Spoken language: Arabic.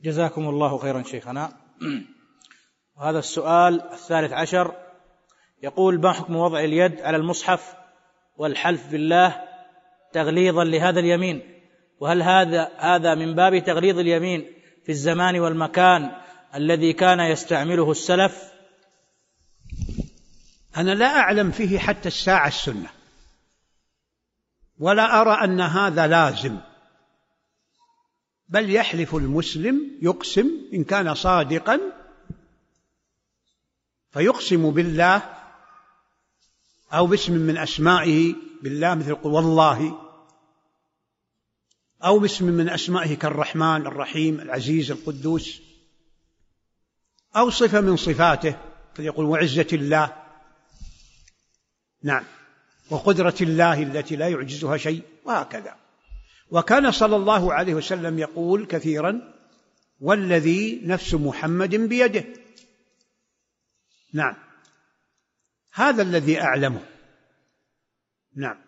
جزاكم الله خيرا شيخنا. وهذا السؤال 13 يقول: ما حكم وضع اليد على المصحف والحلف بالله تغليظا لهذا اليمين؟ وهل هذا من باب تغليظ اليمين في الزمان والمكان الذي كان يستعمله السلف؟ أنا لا أعلم فيه حتى الساعة السنة، ولا أرى أن هذا لازم، بل يحلف المسلم، يقسم إن كان صادقا فيقسم بالله أو باسم من أسمائه بالله مثل قل والله، أو باسم من أسمائه كالرحمن الرحيم العزيز القدوس، أو صفة من صفاته فيقول وعزة الله، نعم، وقدرة الله التي لا يعجزها شيء، وهكذا. وكان صلى الله عليه وسلم يقول كثيرا والذي نفس محمد بيده. نعم، هذا الذي أعلمه. نعم.